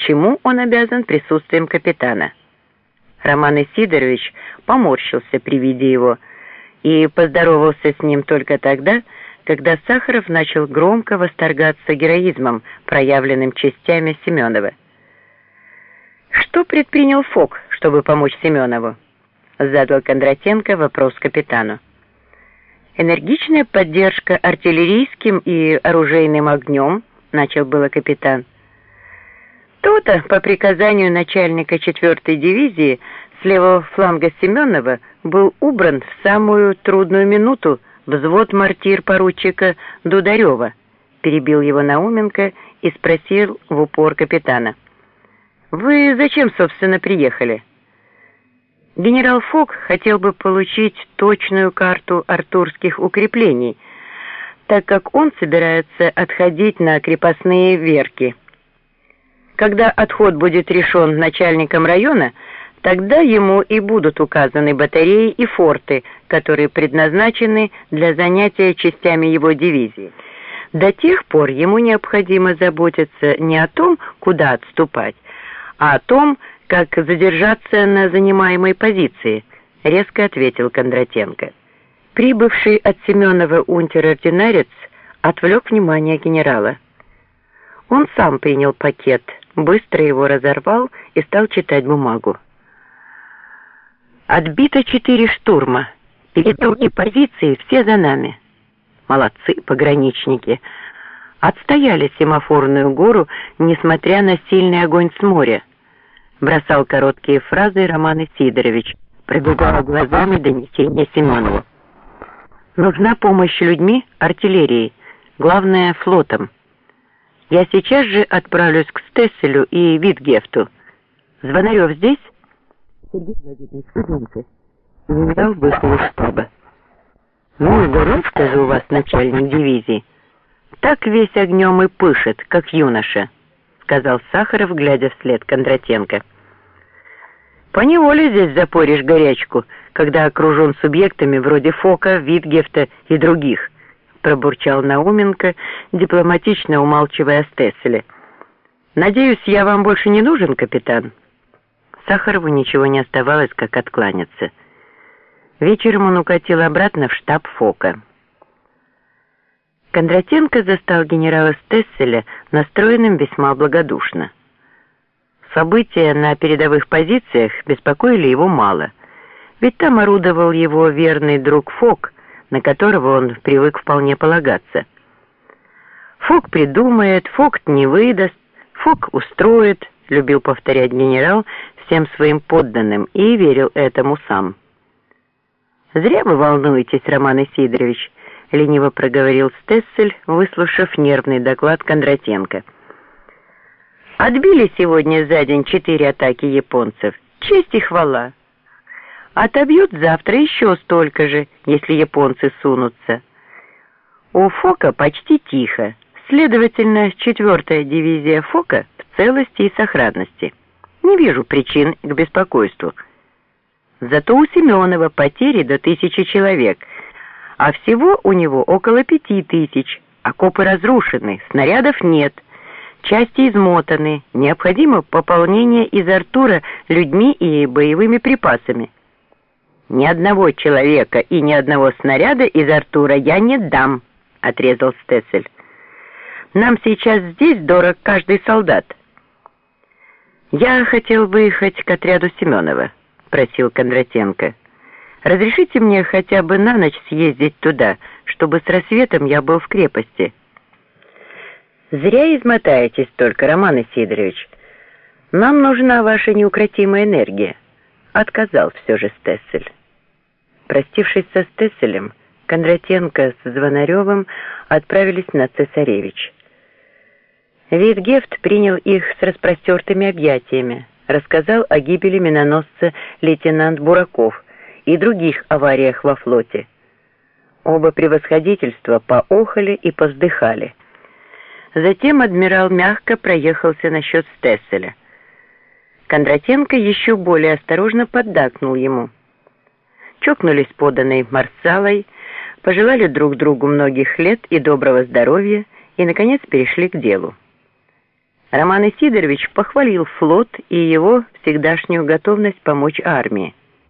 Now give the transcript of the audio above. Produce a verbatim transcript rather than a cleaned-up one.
чему он обязан присутствием капитана. Роман Исидорович поморщился при виде его и поздоровался с ним только тогда, когда Сахаров начал громко восторгаться героизмом, проявленным частями Семенова. «Что предпринял Фок, чтобы помочь Семенову?» — задал Кондратенко вопрос капитану. «Энергичная поддержка артиллерийским и оружейным огнем», — начал было капитан. «То-то, по приказанию начальника четвертой дивизии, с левого фланга Семенова был убран в самую трудную минуту взвод мортир поручика Дударева», — перебил его Науменко и спросил в упор капитана. «Вы зачем, собственно, приехали?» Генерал Фок хотел бы получить точную карту артурских укреплений, так как он собирается отходить на крепостные верки. Когда отход будет решен начальником района, тогда ему и будут указаны батареи и форты, которые предназначены для занятия частями его дивизии. До тех пор ему необходимо заботиться не о том, куда отступать, а о том, как задержаться на занимаемой позиции, резко ответил Кондратенко. Прибывший от Семенова унтер-ординарец отвлек внимание генерала. Он сам принял пакет, быстро его разорвал и стал читать бумагу. «Отбито четыре штурма. Передовые позиции все за нами. Молодцы пограничники. Отстояли семафорную гору, несмотря на сильный огонь с моря», бросал короткие фразы Роман Исидорович, пробегая глазами донесения Семенову. «Нужна помощь людьми, артиллерией, главное флотом. Я сейчас же отправлюсь к Стесселю и Витгефту. Звонарев здесь?» Сергей Владимирович, идемте. Генерал вышел из штаба. «Ну, здоровка же у вас начальник дивизии. Так весь огнем и пышет, как юноша», сказал Сахаров, глядя вслед Кондратенко. «Поневоле здесь запоришь горячку, когда окружен субъектами вроде Фока, Витгефта и других», пробурчал Науменко, дипломатично умалчивая о Стесселе. «Надеюсь, я вам больше не нужен, капитан?» Сахарову ничего не оставалось, как откланяться. Вечером он укатил обратно в штаб Фока. Кондратенко застал генерала Стесселя настроенным весьма благодушно. События на передовых позициях беспокоили его мало, ведь там орудовал его верный друг Фок, на которого он привык вполне полагаться. «Фок придумает, Фок не выдаст, Фок устроит», любил повторять генерал всем своим подданным и верил этому сам. «Зря вы волнуетесь, Роман Исидорович», — лениво проговорил Стессель, выслушав нервный доклад Кондратенко. «Отбили сегодня за день четыре атаки японцев. Честь и хвала. Отобьют завтра еще столько же, если японцы сунутся. У Фока почти тихо. Следовательно, четвертая дивизия Фока в целости и сохранности. Не вижу причин к беспокойству. Зато у Семенова потери до тысячи человек, а всего у него около пяти тысяч. Окопы разрушены, снарядов нет, части измотаны, необходимо пополнение из Артура людьми и боевыми припасами. Ни одного человека и ни одного снаряда из Артура я не дам», — отрезал Стессель. «Нам сейчас здесь дорог каждый солдат». «Я хотел выехать к отряду Семенова», — просил Кондратенко. «Разрешите мне хотя бы на ночь съездить туда, чтобы с рассветом я был в крепости». «Зря измотаетесь только, Роман Исидорович. Нам нужна ваша неукротимая энергия», — отказал все же Стессель. Простившись со Стесселем, Кондратенко с Звонаревым отправились на Цесаревич. Витгефт принял их с распростертыми объятиями, рассказал о гибели миноносца лейтенант Бураков и других авариях во флоте. Оба превосходительства поохали и повздыхали. Затем адмирал мягко проехался насчет Стесселя. Кондратенко еще более осторожно поддакнул ему. Чокнулись поданной марсалой, пожелали друг другу многих лет и доброго здоровья и, наконец, перешли к делу. Роман Исидорович похвалил флот и его всегдашнюю готовность помочь армии.